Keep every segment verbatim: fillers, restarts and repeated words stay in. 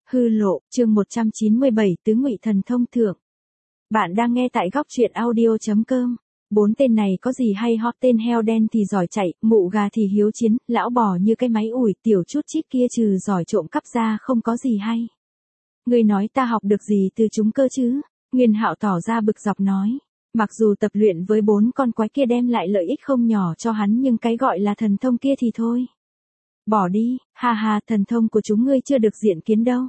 Hư lộ, chương một trăm chín mươi bảy tứ ngụy thần thông thượng. Bạn đang nghe tại góc truyện audio.com. Bốn tên này có gì hay ho, tên heo đen thì giỏi chạy, mụ gà thì hiếu chiến, lão bò như cái máy ủi, tiểu chút chít kia trừ giỏi trộm cắp ra không có gì hay. Ngươi nói ta học được gì từ chúng cơ chứ? Nguyên Hạo tỏ ra bực dọc nói. Mặc dù tập luyện với bốn con quái kia đem lại lợi ích không nhỏ cho hắn nhưng cái gọi là thần thông kia thì thôi. Bỏ đi, ha ha, thần thông của chúng ngươi chưa được diện kiến đâu.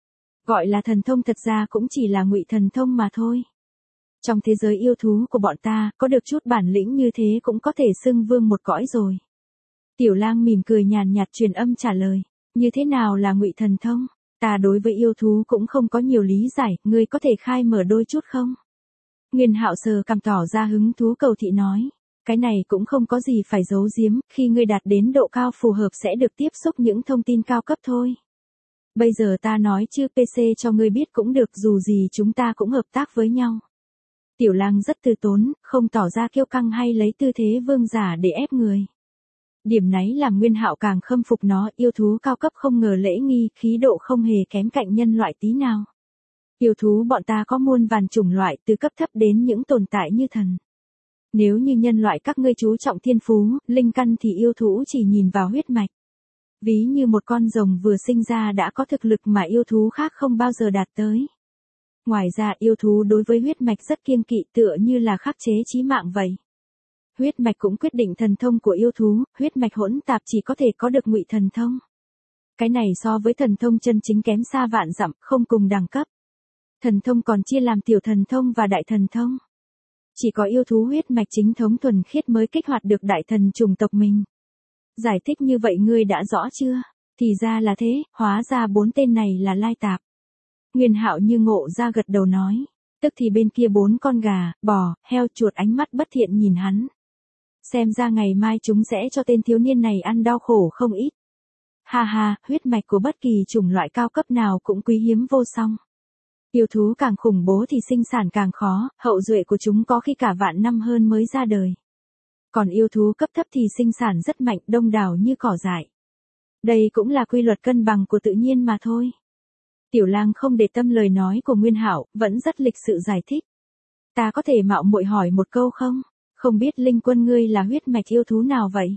Gọi là thần thông thật ra cũng chỉ là ngụy thần thông mà thôi. Trong thế giới yêu thú của bọn ta, có được chút bản lĩnh như thế cũng có thể xưng vương một cõi rồi. Tiểu Lang mỉm cười nhàn nhạt truyền âm trả lời, như thế nào là ngụy thần thông? Ta đối với yêu thú cũng không có nhiều lý giải, ngươi có thể khai mở đôi chút không? Nguyên Hạo sờ cằm tỏ ra hứng thú cầu thị nói. Cái này cũng không có gì phải giấu giếm, khi ngươi đạt đến độ cao phù hợp sẽ được tiếp xúc những thông tin cao cấp thôi. Bây giờ ta nói chữ pê xê cho ngươi biết cũng được, dù gì chúng ta cũng hợp tác với nhau. Tiểu Lang rất từ tốn, không tỏ ra kiêu căng hay lấy tư thế vương giả để ép người. Điểm náy làm Nguyên Hạo càng khâm phục nó, yêu thú cao cấp không ngờ lễ nghi, khí độ không hề kém cạnh nhân loại tí nào. Yêu thú bọn ta có muôn vàn chủng loại từ cấp thấp đến những tồn tại như thần. Nếu như nhân loại các ngươi chú trọng thiên phú, linh căn thì yêu thú chỉ nhìn vào huyết mạch. Ví như một con rồng vừa sinh ra đã có thực lực mà yêu thú khác không bao giờ đạt tới. Ngoài ra yêu thú đối với huyết mạch rất kiêng kỵ, tựa như là khắc chế chí mạng vậy. Huyết mạch cũng quyết định thần thông của yêu thú, huyết mạch hỗn tạp chỉ có thể có được ngụy thần thông. Cái này so với thần thông chân chính kém xa vạn dặm, không cùng đẳng cấp. Thần thông còn chia làm tiểu thần thông và đại thần thông. Chỉ có yêu thú huyết mạch chính thống thuần khiết mới kích hoạt được đại thần chủng tộc mình. Giải thích như vậy ngươi đã rõ chưa? Thì ra là thế, hóa ra bốn tên này là lai tạp. Nguyên Hạo như ngộ ra gật đầu nói. Tức thì bên kia bốn con gà, bò, heo, chuột ánh mắt bất thiện nhìn hắn. Xem ra ngày mai chúng sẽ cho tên thiếu niên này ăn đau khổ không ít. Ha ha, huyết mạch của bất kỳ chủng loại cao cấp nào cũng quý hiếm vô song. Yêu thú càng khủng bố thì sinh sản càng khó, hậu duệ của chúng có khi cả vạn năm hơn mới ra đời. Còn yêu thú cấp thấp thì sinh sản rất mạnh, đông đảo như cỏ dại. Đây cũng là quy luật cân bằng của tự nhiên mà thôi. Tiểu Lang không để tâm lời nói của Nguyên Hạo, vẫn rất lịch sự giải thích. Ta có thể mạo muội hỏi một câu không? Không biết Linh Quân ngươi là huyết mạch yêu thú nào vậy?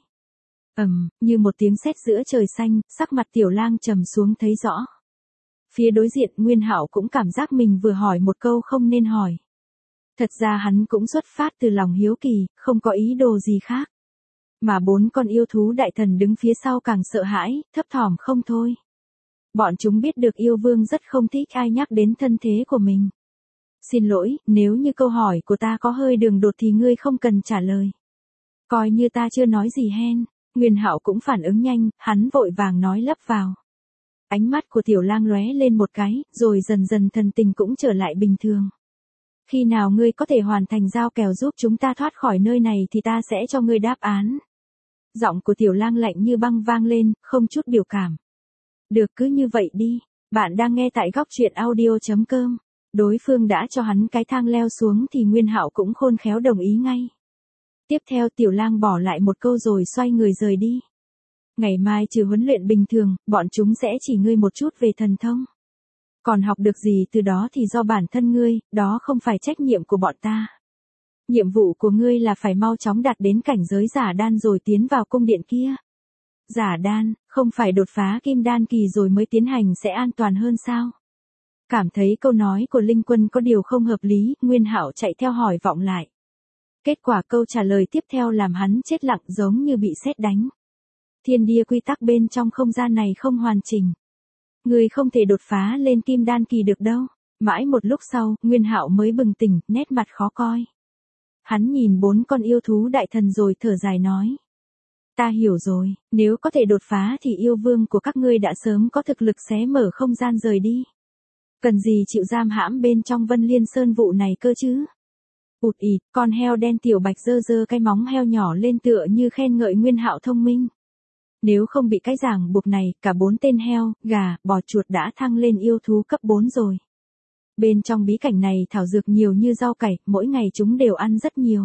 Ầm, như một tiếng sét giữa trời xanh, sắc mặt Tiểu Lang trầm xuống thấy rõ. Phía đối diện Nguyên Hạo cũng cảm giác mình vừa hỏi một câu không nên hỏi. Thật ra hắn cũng xuất phát từ lòng hiếu kỳ, không có ý đồ gì khác. Mà bốn con yêu thú đại thần đứng phía sau càng sợ hãi, thấp thỏm không thôi. Bọn chúng biết được yêu vương rất không thích ai nhắc đến thân thế của mình. Xin lỗi, nếu như câu hỏi của ta có hơi đường đột thì ngươi không cần trả lời. Coi như ta chưa nói gì hen. Nguyên Hạo cũng phản ứng nhanh, hắn vội vàng nói lấp vào. Ánh mắt của Tiểu Lang lóe lên một cái, rồi dần dần thần tình cũng trở lại bình thường. Khi nào ngươi có thể hoàn thành giao kèo giúp chúng ta thoát khỏi nơi này thì ta sẽ cho ngươi đáp án. Giọng của Tiểu Lang lạnh như băng vang lên, không chút biểu cảm. Được, cứ như vậy đi. Bạn đang nghe tại góc truyện audio.com. Đối phương đã cho hắn cái thang leo xuống thì Nguyên Hạo cũng khôn khéo đồng ý ngay. Tiếp theo Tiểu Lang bỏ lại một câu rồi xoay người rời đi. Ngày mai trừ huấn luyện bình thường, bọn chúng sẽ chỉ ngươi một chút về thần thông. Còn học được gì từ đó thì do bản thân ngươi, đó không phải trách nhiệm của bọn ta. Nhiệm vụ của ngươi là phải mau chóng đạt đến cảnh giới giả đan rồi tiến vào cung điện kia. Giả đan, không phải đột phá kim đan kỳ rồi mới tiến hành sẽ an toàn hơn sao? Cảm thấy câu nói của Linh Quân có điều không hợp lý, Nguyên Hạo chạy theo hỏi vọng lại. Kết quả câu trả lời tiếp theo làm hắn chết lặng giống như bị sét đánh. Thiên địa quy tắc bên trong không gian này không hoàn chỉnh. Người không thể đột phá lên kim đan kỳ được đâu. Mãi một lúc sau, Nguyên Hạo mới bừng tỉnh, nét mặt khó coi. Hắn nhìn bốn con yêu thú đại thần rồi thở dài nói. Ta hiểu rồi, nếu có thể đột phá thì yêu vương của các ngươi đã sớm có thực lực xé mở không gian rời đi. Cần gì chịu giam hãm bên trong Vân Liên Sơn vụ này cơ chứ? Ụt ịt, con heo đen Tiểu Bạch giơ giơ cái móng heo nhỏ lên tựa như khen ngợi Nguyên Hạo thông minh. Nếu không bị cái ràng buộc này, cả bốn tên heo, gà, bò chuột đã thăng lên yêu thú cấp bốn rồi. Bên trong bí cảnh này thảo dược nhiều như rau cải, mỗi ngày chúng đều ăn rất nhiều.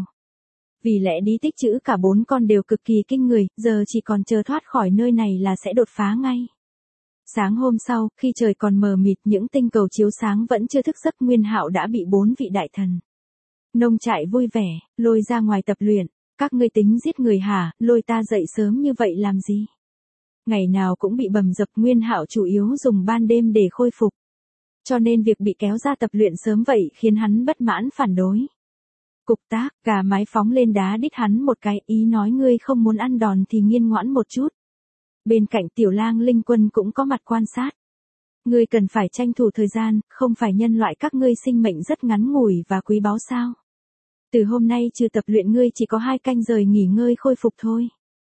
Vì lẽ đi tích trữ cả bốn con đều cực kỳ kinh người, giờ chỉ còn chờ thoát khỏi nơi này là sẽ đột phá ngay. Sáng hôm sau, khi trời còn mờ mịt những tinh cầu chiếu sáng vẫn chưa thức giấc, Nguyên Hạo đã bị bốn vị đại thần nông trại vui vẻ lôi ra ngoài tập luyện. Các ngươi tính giết người hả, lôi ta dậy sớm như vậy làm gì? Ngày nào cũng bị bầm dập, Nguyên Hạo chủ yếu dùng ban đêm để khôi phục. Cho nên việc bị kéo ra tập luyện sớm vậy khiến hắn bất mãn phản đối. Cục tác, gà mái phóng lên đá đít hắn một cái, ý nói ngươi không muốn ăn đòn thì nghiên ngoãn một chút. Bên cạnh Tiểu Lang Linh Quân cũng có mặt quan sát. Ngươi cần phải tranh thủ thời gian, không phải nhân loại các ngươi sinh mệnh rất ngắn ngủi và quý báu sao? Từ hôm nay trừ tập luyện ngươi chỉ có hai canh giờ nghỉ ngơi khôi phục thôi.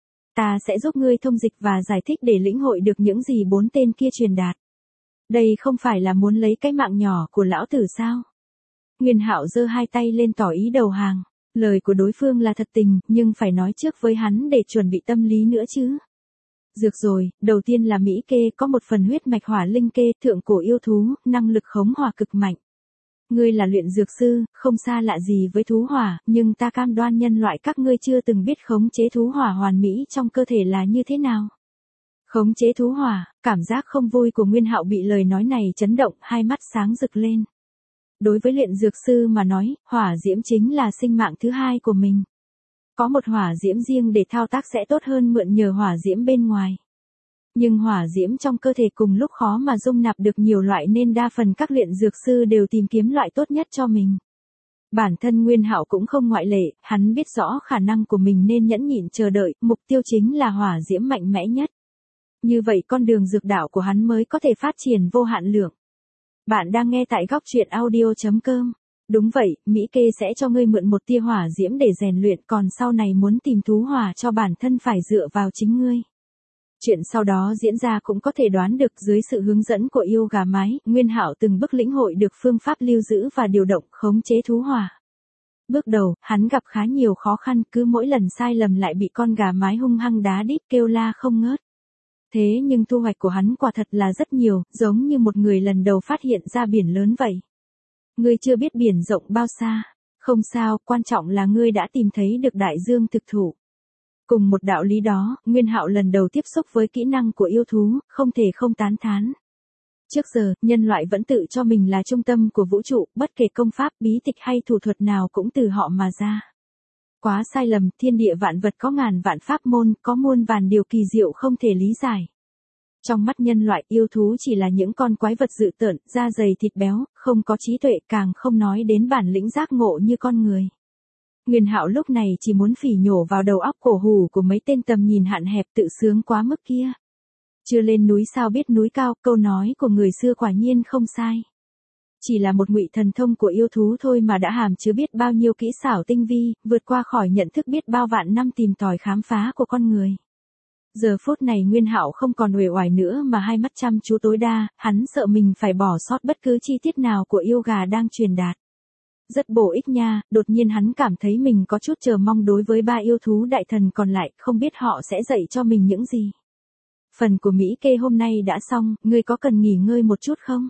Ta sẽ giúp ngươi thông dịch và giải thích để lĩnh hội được những gì bốn tên kia truyền đạt. Đây không phải là muốn lấy cái mạng nhỏ của lão tử sao? Nguyên Hạo giơ hai tay lên tỏ ý đầu hàng. Lời của đối phương là thật tình, nhưng phải nói trước với hắn để chuẩn bị tâm lý nữa chứ. Dược rồi, đầu tiên là Mỹ Kê, có một phần huyết mạch hỏa linh kê, thượng cổ yêu thú, năng lực khống hỏa cực mạnh. Ngươi là luyện dược sư, không xa lạ gì với thú hỏa, nhưng ta cam đoan nhân loại các ngươi chưa từng biết khống chế thú hỏa hoàn mỹ trong cơ thể là như thế nào. Khống chế thú hỏa, cảm giác không vui của Nguyên Hạo bị lời nói này chấn động, hai mắt sáng rực lên. Đối với luyện dược sư mà nói, hỏa diễm chính là sinh mạng thứ hai của mình. Có một hỏa diễm riêng để thao tác sẽ tốt hơn mượn nhờ hỏa diễm bên ngoài. Nhưng hỏa diễm trong cơ thể cùng lúc khó mà dung nạp được nhiều loại nên đa phần các luyện dược sư đều tìm kiếm loại tốt nhất cho mình. Bản thân Nguyên Hạo cũng không ngoại lệ, hắn biết rõ khả năng của mình nên nhẫn nhịn chờ đợi, mục tiêu chính là hỏa diễm mạnh mẽ nhất. Như vậy con đường dược đạo của hắn mới có thể phát triển vô hạn lượng. Bạn đang nghe tại góc truyện audio chấm com. Đúng vậy, Mỹ Kê sẽ cho ngươi mượn một tia hỏa diễm để rèn luyện, còn sau này muốn tìm thú hỏa cho bản thân phải dựa vào chính ngươi. Chuyện sau đó diễn ra cũng có thể đoán được, dưới sự hướng dẫn của yêu gà mái, Nguyên Hạo từng bước lĩnh hội được phương pháp lưu giữ và điều động khống chế thú hỏa. Bước đầu, hắn gặp khá nhiều khó khăn, cứ mỗi lần sai lầm lại bị con gà mái hung hăng đá đít kêu la không ngớt. Thế nhưng thu hoạch của hắn quả thật là rất nhiều, giống như một người lần đầu phát hiện ra biển lớn vậy. Ngươi chưa biết biển rộng bao xa. Không sao, quan trọng là ngươi đã tìm thấy được đại dương thực thụ. Cùng một đạo lý đó, Nguyên Hạo lần đầu tiếp xúc với kỹ năng của yêu thú, không thể không tán thán. Trước giờ, nhân loại vẫn tự cho mình là trung tâm của vũ trụ, bất kể công pháp, bí tịch hay thủ thuật nào cũng từ họ mà ra. Quá sai lầm, thiên địa vạn vật có ngàn vạn pháp môn, có muôn vàn điều kỳ diệu không thể lý giải. Trong mắt nhân loại, yêu thú chỉ là những con quái vật dữ tợn, da dày thịt béo, không có trí tuệ, càng không nói đến bản lĩnh giác ngộ như con người. Nguyên Hạo lúc này chỉ muốn phỉ nhổ vào đầu óc cổ hủ của mấy tên tầm nhìn hạn hẹp tự sướng quá mức kia. Chưa lên núi sao biết núi cao, câu nói của người xưa quả nhiên không sai. Chỉ là một ngụy thần thông của yêu thú thôi mà đã hàm chứa biết bao nhiêu kỹ xảo tinh vi, vượt qua khỏi nhận thức biết bao vạn năm tìm tòi khám phá của con người. Giờ phút này Nguyên Hạo không còn uể oải nữa mà hai mắt chăm chú tối đa, hắn sợ mình phải bỏ sót bất cứ chi tiết nào của yêu gà đang truyền đạt. Rất bổ ích nha, đột nhiên hắn cảm thấy mình có chút chờ mong đối với ba yêu thú đại thần còn lại, không biết họ sẽ dạy cho mình những gì. Phần của Mỹ Kê hôm nay đã xong, ngươi có cần nghỉ ngơi một chút không?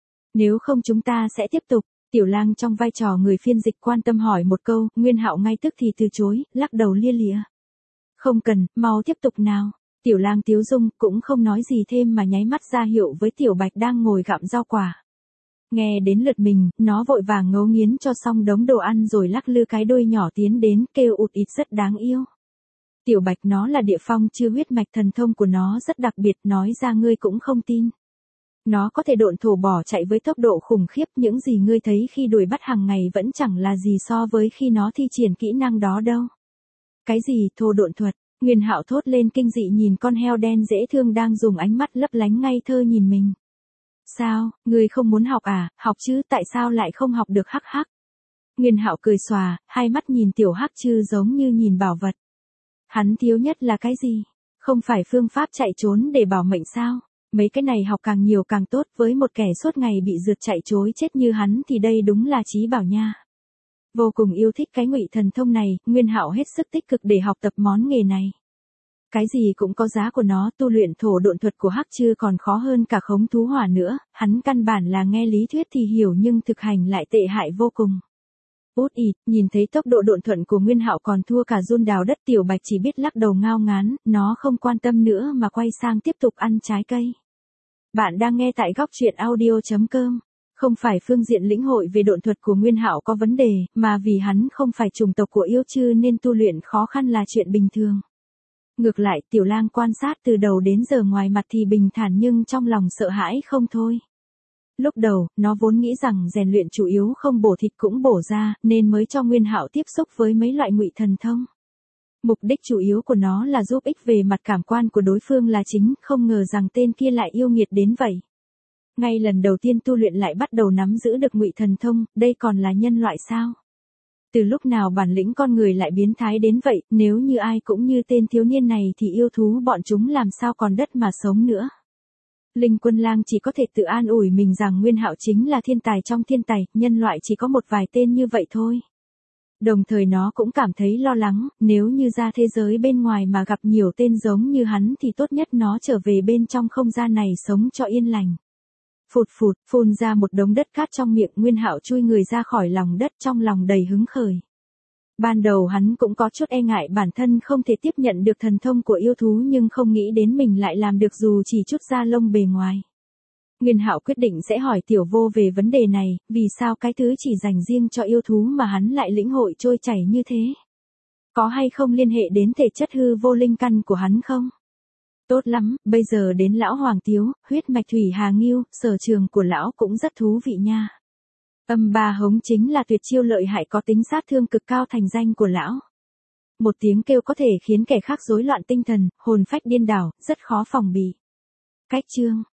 Nếu không chúng ta sẽ tiếp tục. Tiểu Lang trong vai trò người phiên dịch quan tâm hỏi một câu, Nguyên Hạo ngay tức thì từ chối, lắc đầu lia lịa. Không cần, mau tiếp tục nào. Tiểu Lang tiếu dung, cũng không nói gì thêm mà nháy mắt ra hiệu với Tiểu Bạch đang ngồi gặm rau quả. Nghe đến lượt mình, nó vội vàng ngấu nghiến cho xong đống đồ ăn rồi lắc lư cái đuôi nhỏ tiến đến, kêu ụt ịt rất đáng yêu. Tiểu Bạch, nó là địa phong chưa huyết mạch thần thông của nó rất đặc biệt, nói ra ngươi cũng không tin. Nó có thể độn thổ bỏ chạy với tốc độ khủng khiếp, những gì ngươi thấy khi đuổi bắt hàng ngày vẫn chẳng là gì so với khi nó thi triển kỹ năng đó đâu. Cái gì, thổ độn thuật? Nguyên Hạo thốt lên kinh dị nhìn con heo đen dễ thương đang dùng ánh mắt lấp lánh ngây thơ nhìn mình. Sao, ngươi không muốn học à, học chứ, tại sao lại không học được hắc hắc? Nguyên Hạo cười xòa, hai mắt nhìn tiểu hắc chư giống như nhìn bảo vật. Hắn thiếu nhất là cái gì? Không phải phương pháp chạy trốn để bảo mệnh sao? Mấy cái này học càng nhiều càng tốt, với một kẻ suốt ngày bị rượt chạy trối chết như hắn thì đây đúng là chí bảo nha. Vô cùng yêu thích cái ngụy thần thông này, Nguyên Hạo hết sức tích cực để học tập món nghề này. Cái gì cũng có giá của nó, tu luyện thổ độn thuật của hắc chư còn khó hơn cả khống thú hỏa nữa, hắn căn bản là nghe lý thuyết thì hiểu nhưng thực hành lại tệ hại vô cùng. Út ịt, nhìn thấy tốc độ độn thuận của Nguyên Hạo còn thua cả giun đào đất, Tiểu Bạch chỉ biết lắc đầu ngao ngán, nó không quan tâm nữa mà quay sang tiếp tục ăn trái cây. Bạn đang nghe tại góc truyện audio chấm com. Không phải phương diện lĩnh hội về độn thuật của Nguyên Hạo có vấn đề, mà vì hắn không phải chủng tộc của yêu chư nên tu luyện khó khăn là chuyện bình thường. Ngược lại, Tiểu Lang quan sát từ đầu đến giờ ngoài mặt thì bình thản nhưng trong lòng sợ hãi không thôi. Lúc đầu, nó vốn nghĩ rằng rèn luyện chủ yếu không bổ thịt cũng bổ da, nên mới cho Nguyên Hạo tiếp xúc với mấy loại ngụy thần thông. Mục đích chủ yếu của nó là giúp ích về mặt cảm quan của đối phương là chính, không ngờ rằng tên kia lại yêu nghiệt đến vậy. Ngay lần đầu tiên tu luyện lại bắt đầu nắm giữ được ngụy thần thông, đây còn là nhân loại sao? Từ lúc nào bản lĩnh con người lại biến thái đến vậy, nếu như ai cũng như tên thiếu niên này thì yêu thú bọn chúng làm sao còn đất mà sống nữa. Linh Quân Lang chỉ có thể tự an ủi mình rằng Nguyên Hạo chính là thiên tài trong thiên tài, nhân loại chỉ có một vài tên như vậy thôi. Đồng thời nó cũng cảm thấy lo lắng, nếu như ra thế giới bên ngoài mà gặp nhiều tên giống như hắn thì tốt nhất nó trở về bên trong không gian này sống cho yên lành. Phụt phụt, phun ra một đống đất cát trong miệng, Nguyên Hạo chui người ra khỏi lòng đất trong lòng đầy hứng khởi. Ban đầu hắn cũng có chút e ngại bản thân không thể tiếp nhận được thần thông của yêu thú nhưng không nghĩ đến mình lại làm được dù chỉ chút da lông bề ngoài. Nguyên Hạo quyết định sẽ hỏi Tiểu Vô về vấn đề này, vì sao cái thứ chỉ dành riêng cho yêu thú mà hắn lại lĩnh hội trôi chảy như thế? Có hay không liên hệ đến thể chất hư vô linh căn của hắn không? Tốt lắm, bây giờ đến lão Hoàng Tiếu, huyết mạch thủy hà nghiêu, sở trường của lão cũng rất thú vị nha. Âm ba hống chính là tuyệt chiêu lợi hại có tính sát thương cực cao thành danh của lão. Một tiếng kêu có thể khiến kẻ khác rối loạn tinh thần, hồn phách điên đảo, rất khó phòng bị. Cách chương